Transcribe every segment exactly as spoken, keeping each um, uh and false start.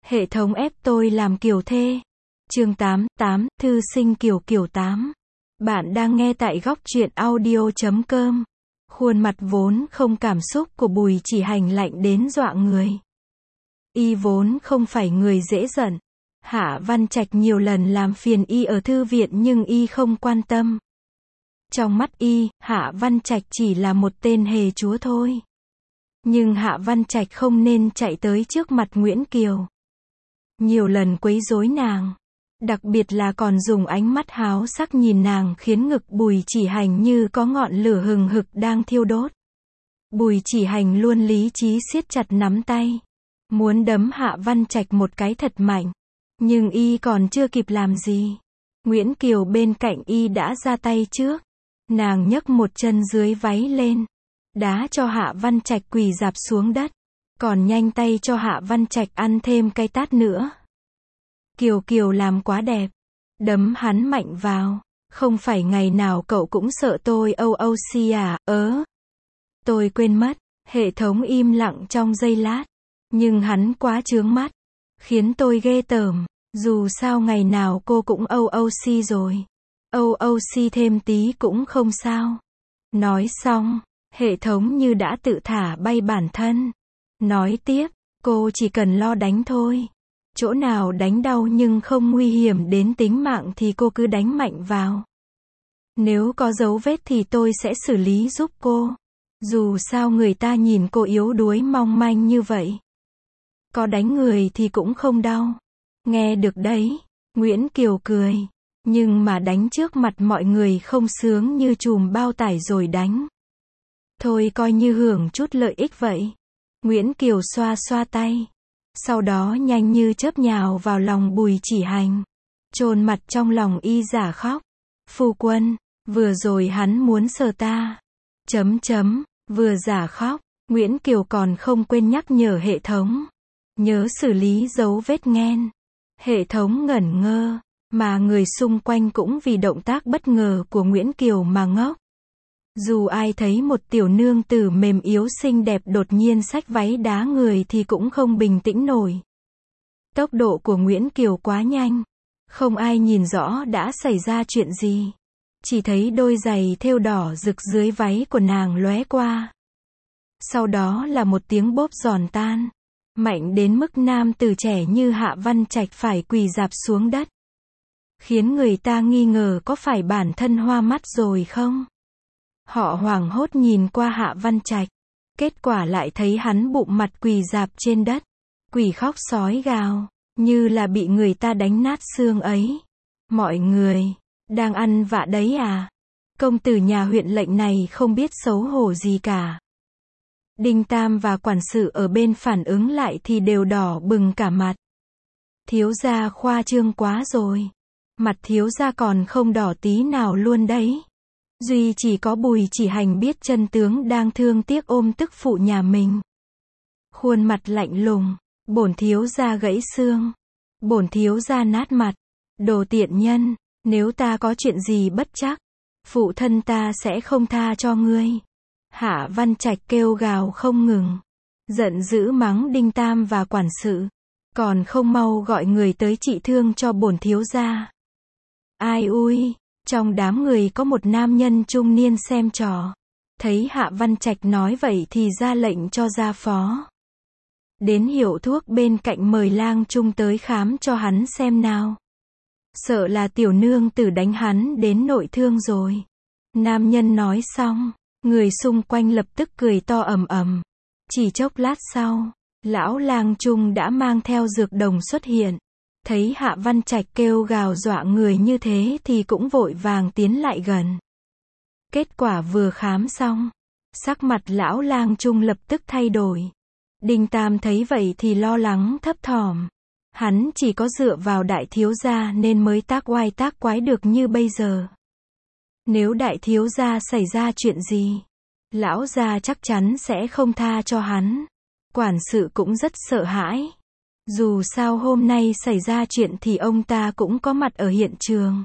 Hệ thống ép tôi làm kiều thê. Chương tám, tám, thư sinh kiều kiều tám. Bạn đang nghe tại góc truyện audio chấm com. Khuôn mặt vốn không cảm xúc của Bùi Chỉ Hành lạnh đến dọa người. Y vốn không phải người dễ giận. Hạ Văn Trạch nhiều lần làm phiền Y ở thư viện nhưng Y không quan tâm. Trong mắt Y, Hạ Văn Trạch chỉ là một tên hề chúa thôi. Nhưng Hạ Văn Trạch không nên chạy tới trước mặt Nguyễn Kiều. Nhiều lần quấy rối nàng. Đặc biệt là còn dùng ánh mắt háo sắc nhìn nàng khiến ngực Bùi Chỉ Hành như có ngọn lửa hừng hực đang thiêu đốt. Bùi Chỉ Hành luôn lý trí siết chặt nắm tay. Muốn đấm Hạ Văn Trạch một cái thật mạnh. Nhưng Y còn chưa kịp làm gì. Nguyễn Kiều bên cạnh Y đã ra tay trước. Nàng nhấc một chân dưới váy lên. Đá cho Hạ Văn Trạch quỳ rạp xuống đất. Còn nhanh tay cho Hạ Văn Trạch ăn thêm cái tát nữa. Kiều Kiều làm quá đẹp. Đấm hắn mạnh vào. Không phải ngày nào cậu cũng sợ tôi âu âu si à, ớ. Tôi quên mất. Hệ thống im lặng trong giây lát. Nhưng hắn quá chướng mắt. Khiến tôi ghê tởm. Dù sao ngày nào cô cũng âu âu si rồi. Âu âu si thêm tí cũng không sao. Nói xong. Hệ thống như đã tự thả bay bản thân. Nói tiếp. Cô chỉ cần lo đánh thôi. Chỗ nào đánh đau nhưng không nguy hiểm đến tính mạng thì cô cứ đánh mạnh vào. Nếu có dấu vết thì tôi sẽ xử lý giúp cô. Dù sao người ta nhìn cô yếu đuối mong manh như vậy. Có đánh người thì cũng không đau. Nghe được đấy. Nguyễn Kiều cười. Nhưng mà đánh trước mặt mọi người không sướng như chùm bao tải rồi đánh. Thôi coi như hưởng chút lợi ích vậy. Nguyễn Kiều xoa xoa tay. Sau đó nhanh như chớp nhào vào lòng Bùi Chỉ Hành. Chôn mặt trong lòng Y giả khóc. Phu quân, vừa rồi hắn muốn sờ ta. Chấm chấm, vừa giả khóc. Nguyễn Kiều còn không quên nhắc nhở hệ thống. Nhớ xử lý dấu vết nghen. Hệ thống ngẩn ngơ. Mà người xung quanh cũng vì động tác bất ngờ của Nguyễn Kiều mà ngốc. Dù ai thấy một tiểu nương tử mềm yếu xinh đẹp đột nhiên xách váy đá người thì cũng không bình tĩnh nổi. Tốc độ của Nguyễn Kiều quá nhanh. Không ai nhìn rõ đã xảy ra chuyện gì. Chỉ thấy đôi giày thêu đỏ rực dưới váy của nàng lóe qua. Sau đó là một tiếng bốp giòn tan. Mạnh đến mức nam tử trẻ như Hạ Văn Trạch phải quỳ rạp xuống đất. Khiến người ta nghi ngờ có phải bản thân hoa mắt rồi không? Họ hoảng hốt nhìn qua Hạ Văn Trạch. Kết quả lại thấy hắn bụng mặt quỳ rạp trên đất. Quỳ khóc sói gào. Như là bị người ta đánh nát xương ấy. Mọi người. Đang ăn vạ đấy à? Công tử nhà huyện lệnh này không biết xấu hổ gì cả. Đinh Tam và quản sự ở bên phản ứng lại thì đều đỏ bừng cả mặt. Thiếu gia khoa trương quá rồi. Mặt thiếu gia còn không đỏ tí nào luôn đấy. Duy chỉ có Bùi Chỉ Hành biết chân tướng đang thương tiếc ôm tức phụ nhà mình. Khuôn mặt lạnh lùng. Bổn thiếu gia gãy xương. Bổn thiếu gia nát mặt. Đồ tiện nhân. Nếu ta có chuyện gì bất trắc. Phụ thân ta sẽ không tha cho ngươi. Hạ Văn Trạch kêu gào không ngừng. Giận dữ mắng Đinh Tam và quản sự. Còn không mau gọi người tới trị thương cho bổn thiếu gia. Ai ui. Trong đám người có một nam nhân trung niên xem trò. Thấy Hạ Văn Trạch nói vậy thì ra lệnh cho gia phó. Đến hiệu thuốc bên cạnh mời lang trung tới khám cho hắn xem nào. Sợ là tiểu nương tử đánh hắn đến nội thương rồi. Nam nhân nói xong. Người xung quanh lập tức cười to ầm ầm. Chỉ chốc lát sau. Lão lang trung đã mang theo dược đồng xuất hiện. Thấy Hạ Văn Trạch kêu gào dọa người như thế thì cũng vội vàng tiến lại gần. Kết quả vừa khám xong. Sắc mặt lão lang trung lập tức thay đổi. Đinh Tam thấy vậy thì lo lắng thấp thỏm. Hắn chỉ có dựa vào đại thiếu gia nên mới tác oai tác quái được như bây giờ. Nếu đại thiếu gia xảy ra chuyện gì, lão gia chắc chắn sẽ không tha cho hắn. Quản sự cũng rất sợ hãi. Dù sao hôm nay xảy ra chuyện thì ông ta cũng có mặt ở hiện trường.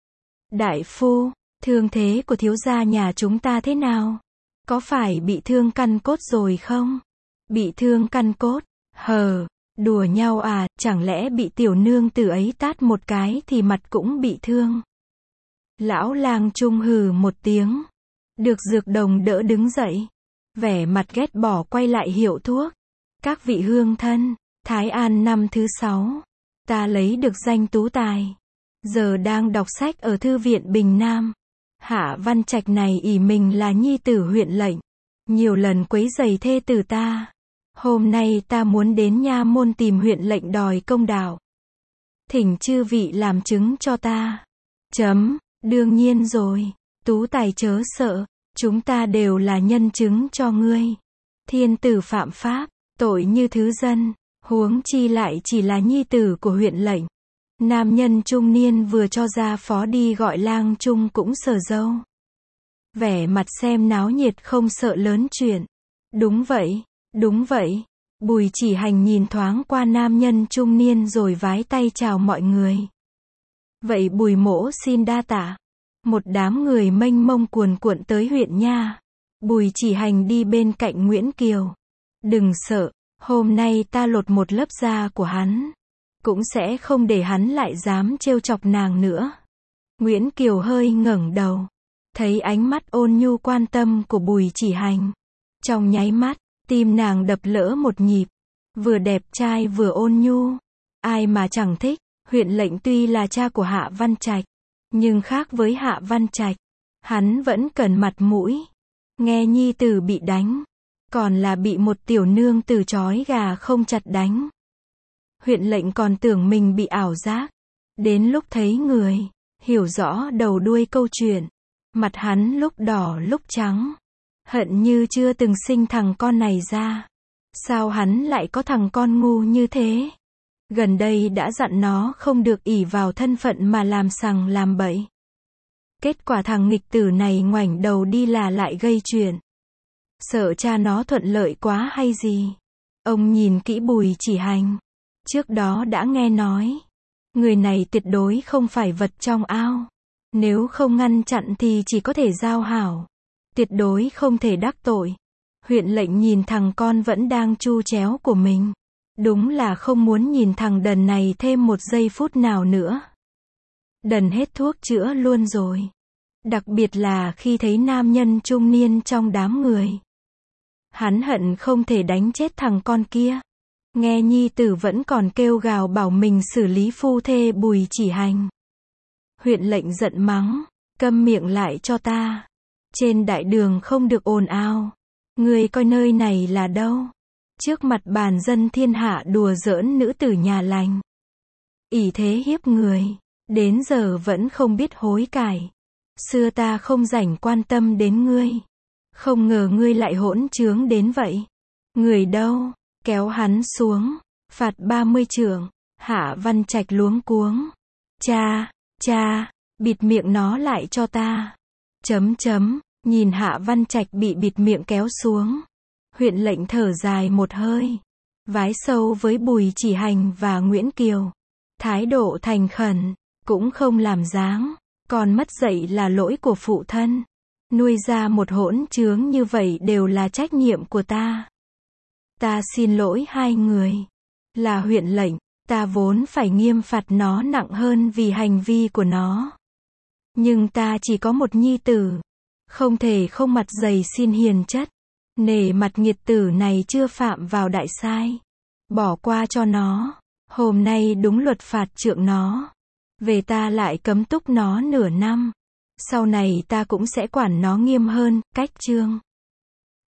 Đại phu, thương thế của thiếu gia nhà chúng ta thế nào? Có phải bị thương căn cốt rồi không? Bị thương căn cốt? Hờ, Đùa nhau à, chẳng lẽ bị tiểu nương tử ấy tát một cái thì mặt cũng bị thương. Lão lang trung hừ một tiếng. Được Dược Đồng đỡ đứng dậy. Vẻ mặt ghét bỏ quay lại hiệu thuốc. Các vị hương thân, Thái An năm thứ sáu. Ta lấy được danh tú tài. Giờ đang đọc sách ở Thư viện Bình Nam. Hạ Văn Trạch này ỷ mình là nhi tử huyện lệnh. Nhiều lần quấy rầy thê tử ta. Hôm nay ta muốn đến nha môn tìm huyện lệnh đòi công đạo. Thỉnh chư vị làm chứng cho ta. Chấm, đương nhiên rồi. Tú tài chớ sợ. Chúng ta đều là nhân chứng cho ngươi. Thiên tử phạm pháp, tội như thứ dân. Huống chi lại chỉ là nhi tử của huyện lệnh. Nam nhân trung niên vừa cho ra phó đi gọi lang trung cũng sờ dâu. Vẻ mặt xem náo nhiệt không sợ lớn chuyện. Đúng vậy, đúng vậy. Bùi Chỉ Hành nhìn thoáng qua nam nhân trung niên rồi vái tay chào mọi người. Vậy Bùi mỗ xin đa tạ. Một đám người mênh mông cuồn cuộn tới huyện nha. Bùi Chỉ Hành đi bên cạnh Nguyễn Kiều. Đừng sợ, hôm nay ta lột một lớp da của hắn. Cũng sẽ không để hắn lại dám trêu chọc nàng nữa. Nguyễn Kiều hơi ngẩng đầu. Thấy ánh mắt ôn nhu quan tâm của Bùi Chỉ Hành. Trong nháy mắt, tim nàng đập lỡ một nhịp. Vừa đẹp trai vừa ôn nhu. Ai mà chẳng thích. Huyện lệnh tuy là cha của Hạ Văn Trạch. Nhưng khác với Hạ Văn Trạch. Hắn vẫn cần mặt mũi. Nghe nhi tử bị đánh. Còn là bị một tiểu nương tử trói gà không chặt đánh. Huyện lệnh còn tưởng mình bị ảo giác. Đến lúc thấy người. Hiểu rõ đầu đuôi câu chuyện. Mặt hắn lúc đỏ lúc trắng. Hận như chưa từng sinh thằng con này ra. Sao hắn lại có thằng con ngu như thế? Gần đây đã dặn nó không được ỷ vào thân phận mà làm sằng làm bậy. Kết quả thằng nghịch tử này ngoảnh đầu đi là lại gây chuyện. Sợ cha nó thuận lợi quá hay gì? Ông nhìn kỹ Bùi Chỉ Hành. Trước đó đã nghe nói. Người này tuyệt đối không phải vật trong ao. Nếu không ngăn chặn thì chỉ có thể giao hảo. Tuyệt đối không thể đắc tội. Huyện lệnh nhìn thằng con vẫn đang chu chéo của mình. Đúng là không muốn nhìn thằng đần này thêm một giây phút nào nữa. Đần hết thuốc chữa luôn rồi. Đặc biệt là khi thấy nam nhân trung niên trong đám người. Hắn hận không thể đánh chết thằng con kia. Nghe nhi tử vẫn còn kêu gào bảo mình xử lý phu thê Bùi Chỉ Hành. Huyện lệnh giận mắng. Câm miệng lại cho ta. Trên đại đường không được ồn ào. Người coi nơi này là đâu? Trước mặt bàn dân thiên hạ đùa giỡn nữ tử nhà lành. ỷ thế hiếp người. Đến giờ vẫn không biết hối cải. Xưa ta không rảnh quan tâm đến ngươi. Không ngờ ngươi lại hỗn trướng đến vậy. Người đâu? Kéo hắn xuống. Phạt ba mươi trượng. Hạ Văn Trạch luống cuống. Cha, cha, bịt miệng nó lại cho ta. Chấm chấm, nhìn Hạ Văn Trạch bị bịt miệng kéo xuống. Huyện lệnh thở dài một hơi. Vái sâu với Bùi Chỉ Hành và Nguyễn Kiều. Thái độ thành khẩn. Cũng không làm dáng. Còn mất dạy là lỗi của phụ thân. Nuôi ra một hỗn trướng như vậy đều là trách nhiệm của ta. Ta xin lỗi hai người. Là huyện lệnh, ta vốn phải nghiêm phạt nó nặng hơn vì hành vi của nó. Nhưng ta chỉ có một nhi tử. Không thể không mặt dày xin hiền chất. Nể mặt nghiệt tử này chưa phạm vào đại sai. Bỏ qua cho nó. Hôm nay đúng luật phạt trượng nó. Về ta lại cấm túc nó nửa năm. Sau này ta cũng sẽ quản nó nghiêm hơn, cách chương.